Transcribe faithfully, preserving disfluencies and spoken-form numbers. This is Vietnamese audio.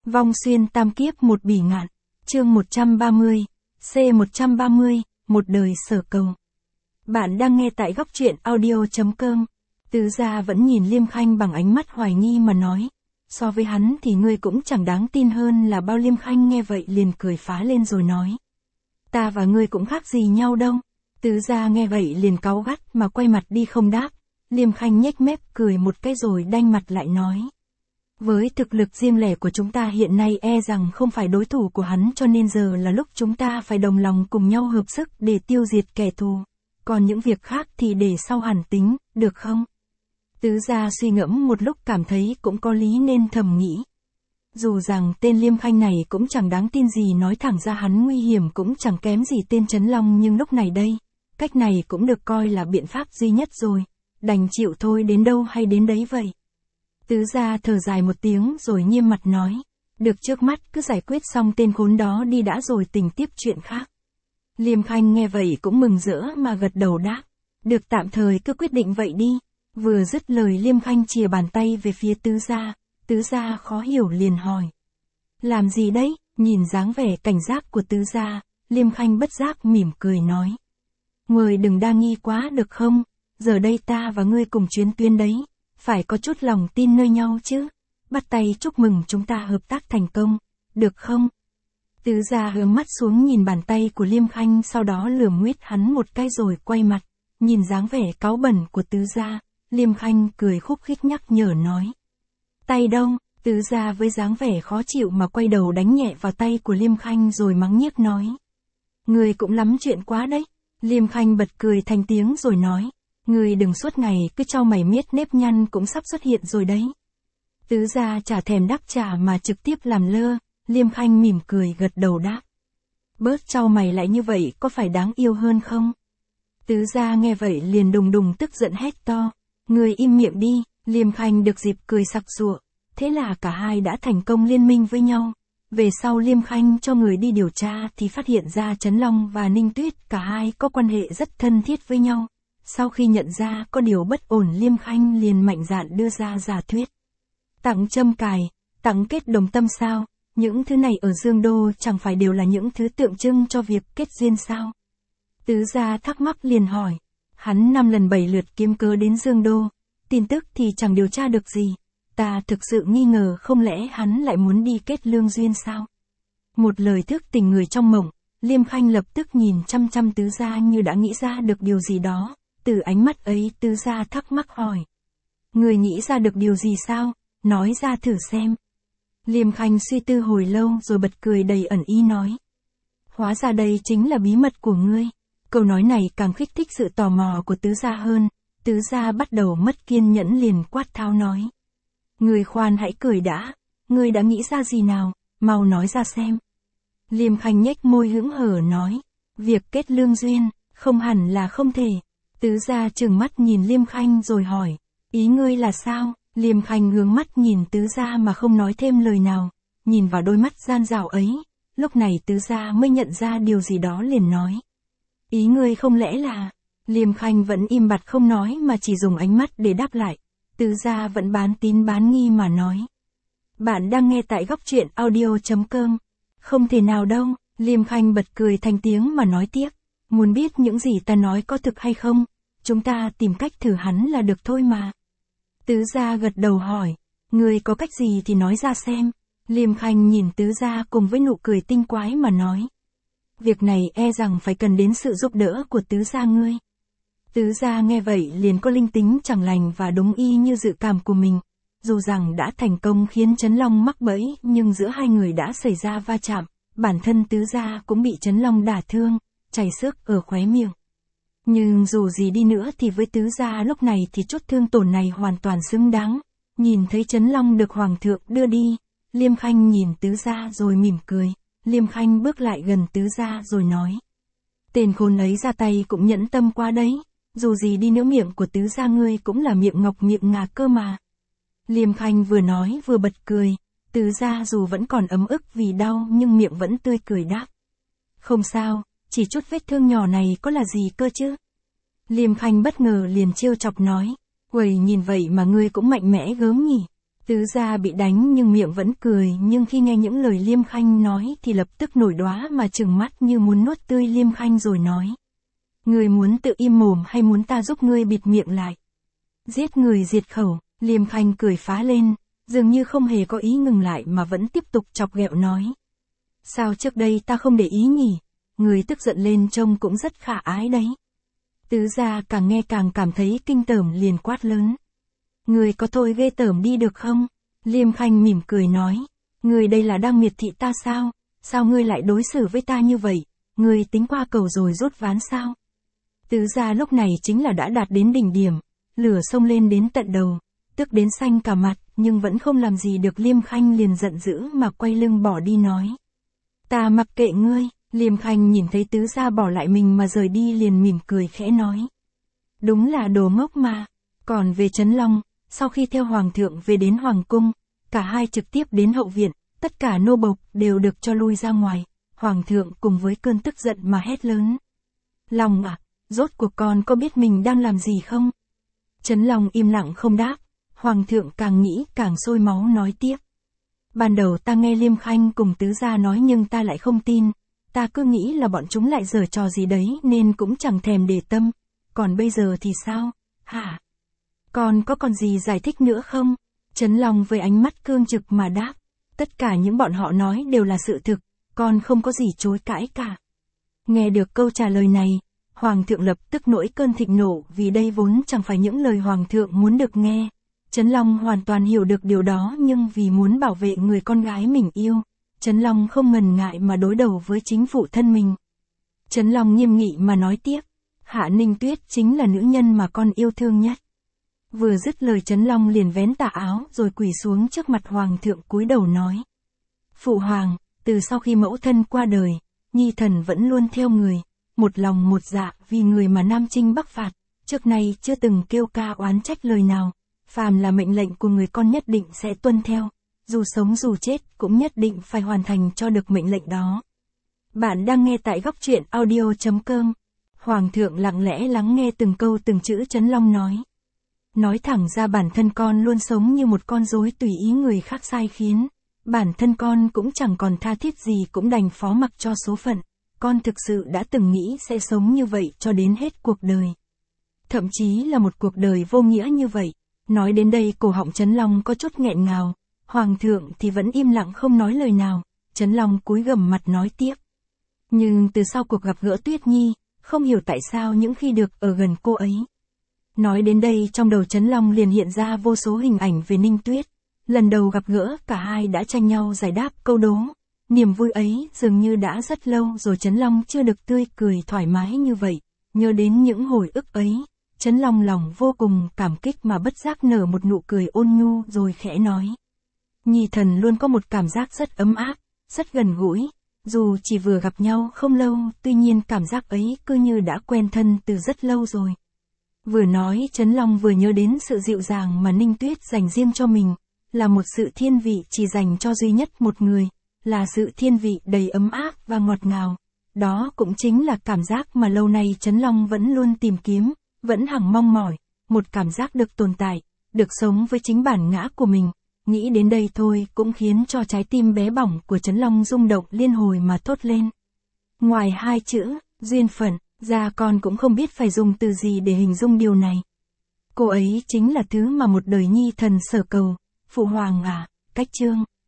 Vong xuyên tam kiếp một bỉ ngạn, chương một trăm ba mươi, C một trăm ba mươi, một đời sở cầu. Bạn đang nghe tại góc truyện audio chấm com. Tứ gia vẫn nhìn Liêm Khanh bằng ánh mắt hoài nghi mà nói, so với hắn thì ngươi cũng chẳng đáng tin hơn là bao. Liêm Khanh nghe vậy liền cười phá lên rồi nói, ta và ngươi cũng khác gì nhau đâu. Tứ gia nghe vậy liền cáu gắt mà quay mặt đi không đáp. Liêm Khanh nhếch mép cười một cái rồi đanh mặt lại nói, với thực lực riêng lẻ của chúng ta hiện nay e rằng không phải đối thủ của hắn, cho nên giờ là lúc chúng ta phải đồng lòng cùng nhau hợp sức để tiêu diệt kẻ thù. Còn những việc khác thì để sau hẳn tính, được không? Tứ gia suy ngẫm một lúc cảm thấy cũng có lý nên thầm nghĩ. Dù rằng tên Liêm Khanh này cũng chẳng đáng tin gì, nói thẳng ra hắn nguy hiểm cũng chẳng kém gì tên Trấn Long, nhưng lúc này đây, cách này cũng được coi là biện pháp duy nhất rồi. Đành chịu thôi, đến đâu hay đến đấy vậy. Tứ gia thở dài một tiếng rồi nghiêm mặt nói, được, trước mắt cứ giải quyết xong tên khốn đó đi đã rồi tính tiếp chuyện khác. Liêm Khanh nghe vậy cũng mừng rỡ mà gật đầu đáp, được, tạm thời cứ quyết định vậy đi. Vừa dứt lời Liêm Khanh chìa bàn tay về phía tứ gia. Tứ gia khó hiểu liền hỏi, làm gì đấy? Nhìn dáng vẻ cảnh giác của tứ gia, Liêm Khanh bất giác mỉm cười nói, ngươi đừng đa nghi quá được không? Giờ đây ta và ngươi cùng chuyến tuyến đấy, phải có chút lòng tin nơi nhau chứ. Bắt tay chúc mừng chúng ta hợp tác thành công, được không? Tứ gia hướng mắt xuống nhìn bàn tay của Liêm Khanh, sau đó lườm nguyết hắn một cái rồi quay mặt. Nhìn dáng vẻ cáu bẩn của tứ gia, Liêm Khanh cười khúc khích nhắc nhở nói, tay đâu? Tứ gia với dáng vẻ khó chịu mà quay đầu đánh nhẹ vào tay của Liêm Khanh rồi mắng nhiếc nói, ngươi cũng lắm chuyện quá đấy. Liêm Khanh bật cười thành tiếng rồi nói, ngươi đừng suốt ngày cứ trao mày miết, nếp nhăn cũng sắp xuất hiện rồi đấy. Tứ gia chả thèm đáp trả mà trực tiếp làm lơ. Liêm Khanh mỉm cười gật đầu đáp, bớt trao mày lại như vậy có phải đáng yêu hơn không? Tứ gia nghe vậy liền đùng đùng tức giận hét to, ngươi im miệng đi. Liêm Khanh được dịp cười sặc sụa. Thế là cả hai đã thành công liên minh với nhau. Về sau Liêm Khanh cho người đi điều tra thì phát hiện ra Trấn Long và Ninh Tuyết cả hai có quan hệ rất thân thiết với nhau. Sau khi nhận ra có điều bất ổn, Liêm Khanh liền mạnh dạn đưa ra giả thuyết. Tặng châm cài, tặng kết đồng tâm sao? Những thứ này ở Dương Đô chẳng phải đều là những thứ tượng trưng cho việc kết duyên sao? Tứ gia thắc mắc liền hỏi, hắn năm lần bảy lượt kiếm cớ đến Dương Đô, tin tức thì chẳng điều tra được gì. Ta thực sự nghi ngờ không lẽ hắn lại muốn đi kết lương duyên sao? Một lời thức tỉnh người trong mộng. Liêm Khanh lập tức nhìn chăm chăm tứ gia như đã nghĩ ra được điều gì đó. Từ ánh mắt ấy tứ gia thắc mắc hỏi, người nghĩ ra được điều gì sao? Nói ra thử xem. Liêm Khanh suy tư hồi lâu rồi bật cười đầy ẩn ý nói, hóa ra đây chính là bí mật của ngươi. Câu nói này càng kích thích sự tò mò của tứ gia hơn. Tứ gia bắt đầu mất kiên nhẫn liền quát tháo nói, ngươi khoan hãy cười đã, ngươi đã nghĩ ra gì nào, mau nói ra xem. Liêm Khanh nhếch môi hững hờ nói, việc kết lương duyên, không hẳn là không thể. Tứ gia trừng mắt nhìn Liêm Khanh rồi hỏi, ý ngươi là sao? Liêm Khanh hướng mắt nhìn tứ gia mà không nói thêm lời nào. Nhìn vào đôi mắt gian dảo ấy, lúc này tứ gia mới nhận ra điều gì đó liền nói, ý ngươi không lẽ là... Liêm Khanh vẫn im bặt không nói mà chỉ dùng ánh mắt để đáp lại. Tứ gia vẫn bán tín bán nghi mà nói, bạn đang nghe tại góc truyện audio chấm com. Không thể nào đâu. Liêm Khanh bật cười thành tiếng mà nói tiếp, muốn biết những gì ta nói có thực hay không, chúng ta tìm cách thử hắn là được thôi mà. Tứ gia gật đầu hỏi, ngươi có cách gì thì nói ra xem. Liêm Khanh nhìn tứ gia cùng với nụ cười tinh quái mà nói, việc này e rằng phải cần đến sự giúp đỡ của tứ gia ngươi. Tứ gia nghe vậy liền có linh tính chẳng lành và đúng y như dự cảm của mình. Dù rằng đã thành công khiến Trấn Long mắc bẫy, nhưng giữa hai người đã xảy ra va chạm, bản thân tứ gia cũng bị Trấn Long đả thương, chảy xước ở khóe miệng. Nhưng dù gì đi nữa thì với tứ gia lúc này thì chút thương tổn này hoàn toàn xứng đáng. Nhìn thấy Trấn Long được Hoàng thượng đưa đi, Liêm Khanh nhìn tứ gia rồi mỉm cười. Liêm Khanh bước lại gần tứ gia rồi nói, tên khốn ấy ra tay cũng nhẫn tâm quá đấy. Dù gì đi nữa miệng của tứ gia ngươi cũng là miệng ngọc miệng ngà cơ mà. Liêm Khanh vừa nói vừa bật cười. Tứ gia dù vẫn còn ấm ức vì đau nhưng miệng vẫn tươi cười đáp, không sao, chỉ chút vết thương nhỏ này có là gì cơ chứ. Liêm Khanh bất ngờ liền trêu chọc nói, uầy, nhìn vậy mà ngươi cũng mạnh mẽ gớm nhỉ. Tứ gia bị đánh nhưng miệng vẫn cười, nhưng khi nghe những lời Liêm Khanh nói thì lập tức nổi đoá mà trừng mắt như muốn nuốt tươi Liêm Khanh rồi nói. Ngươi muốn tự im mồm hay muốn ta giúp ngươi bịt miệng lại? Giết người diệt khẩu, Liêm Khanh cười phá lên, dường như không hề có ý ngừng lại mà vẫn tiếp tục chọc ghẹo nói. Sao trước đây ta không để ý nhỉ? Người tức giận lên trông cũng rất khả ái đấy. Tứ gia càng nghe càng cảm thấy kinh tởm liền quát lớn. Người có thôi ghê tởm đi được không? Liêm Khanh mỉm cười nói. Người đây là đang miệt thị ta sao? Sao ngươi lại đối xử với ta như vậy? Người tính qua cầu rồi rút ván sao? Tứ gia lúc này chính là đã đạt đến đỉnh điểm. Lửa xông lên đến tận đầu. Tức đến xanh cả mặt, nhưng vẫn không làm gì được. Liêm Khanh liền giận dữ mà quay lưng bỏ đi nói. Ta mặc kệ ngươi. Liêm Khanh nhìn thấy tứ gia bỏ lại mình mà rời đi liền mỉm cười khẽ nói. Đúng là đồ ngốc mà. Còn về Trấn Long, sau khi theo Hoàng thượng về đến Hoàng cung, cả hai trực tiếp đến hậu viện, tất cả nô bộc đều được cho lui ra ngoài. Hoàng thượng cùng với cơn tức giận mà hét lớn. Long à, rốt cuộc con có biết mình đang làm gì không? Trấn Long im lặng không đáp. Hoàng thượng càng nghĩ càng sôi máu nói tiếp. Ban đầu ta nghe Liêm Khanh cùng tứ gia nói nhưng ta lại không tin. Ta cứ nghĩ là bọn chúng lại giở trò gì đấy nên cũng chẳng thèm để tâm. Còn bây giờ thì sao? Hả? Con có còn gì giải thích nữa không? Trấn Long với ánh mắt cương trực mà đáp. Tất cả những bọn họ nói đều là sự thực, con không có gì chối cãi cả. Nghe được câu trả lời này, Hoàng thượng lập tức nổi cơn thịnh nộ vì đây vốn chẳng phải những lời Hoàng thượng muốn được nghe. Trấn Long hoàn toàn hiểu được điều đó nhưng vì muốn bảo vệ người con gái mình yêu, Trấn Long không ngần ngại mà đối đầu với chính phụ thân mình. Trấn Long nghiêm nghị mà nói tiếp. Hạ Ninh Tuyết chính là nữ nhân mà con yêu thương nhất. Vừa dứt lời Trấn Long liền vén tà áo rồi quỳ xuống trước mặt Hoàng thượng cúi đầu nói. Phụ Hoàng, từ sau khi mẫu thân qua đời, Nhi thần vẫn luôn theo người, một lòng một dạ vì người mà Nam Chinh Bắc phạt, trước nay chưa từng kêu ca oán trách lời nào, phàm là mệnh lệnh của người con nhất định sẽ tuân theo, dù sống dù chết cũng nhất định phải hoàn thành cho được mệnh lệnh đó. Bạn đang nghe tại góc truyện audio chấm com. Hoàng thượng lặng lẽ lắng nghe từng câu từng chữ Trấn Long nói. Nói thẳng ra bản thân con luôn sống như một con rối tùy ý người khác sai khiến. Bản thân con cũng chẳng còn tha thiết gì cũng đành phó mặc cho số phận. Con thực sự đã từng nghĩ sẽ sống như vậy cho đến hết cuộc đời. Thậm chí là một cuộc đời vô nghĩa như vậy. Nói đến đây cổ họng Trấn Long có chút nghẹn ngào. Hoàng thượng thì vẫn im lặng không nói lời nào. Trấn Long cúi gằm mặt nói tiếp. Nhưng từ sau cuộc gặp gỡ Tuyết Nhi, không hiểu tại sao những khi được ở gần cô ấy. Nói đến đây trong đầu Trấn Long liền hiện ra vô số hình ảnh về Ninh Tuyết. Lần đầu gặp gỡ cả hai đã tranh nhau giải đáp câu đố. Niềm vui ấy dường như đã rất lâu rồi Trấn Long chưa được tươi cười thoải mái như vậy. Nhớ đến những hồi ức ấy, Trấn Long lòng vô cùng cảm kích mà bất giác nở một nụ cười ôn nhu rồi khẽ nói. Nhi thần luôn có một cảm giác rất ấm áp, rất gần gũi. Dù chỉ vừa gặp nhau không lâu, tuy nhiên cảm giác ấy cứ như đã quen thân từ rất lâu rồi. Vừa nói Trấn Long vừa nhớ đến sự dịu dàng mà Ninh Tuyết dành riêng cho mình, là một sự thiên vị chỉ dành cho duy nhất một người, là sự thiên vị đầy ấm áp và ngọt ngào. Đó cũng chính là cảm giác mà lâu nay Trấn Long vẫn luôn tìm kiếm, vẫn hằng mong mỏi, một cảm giác được tồn tại, được sống với chính bản ngã của mình. Nghĩ đến đây thôi cũng khiến cho trái tim bé bỏng của Trấn Long rung động liên hồi mà thốt lên. Ngoài hai chữ, duyên phận, ra con cũng không biết phải dùng từ gì để hình dung điều này. Cô ấy chính là thứ mà một đời Nhi thần sở cầu. Phụ Hoàng à, cách chương.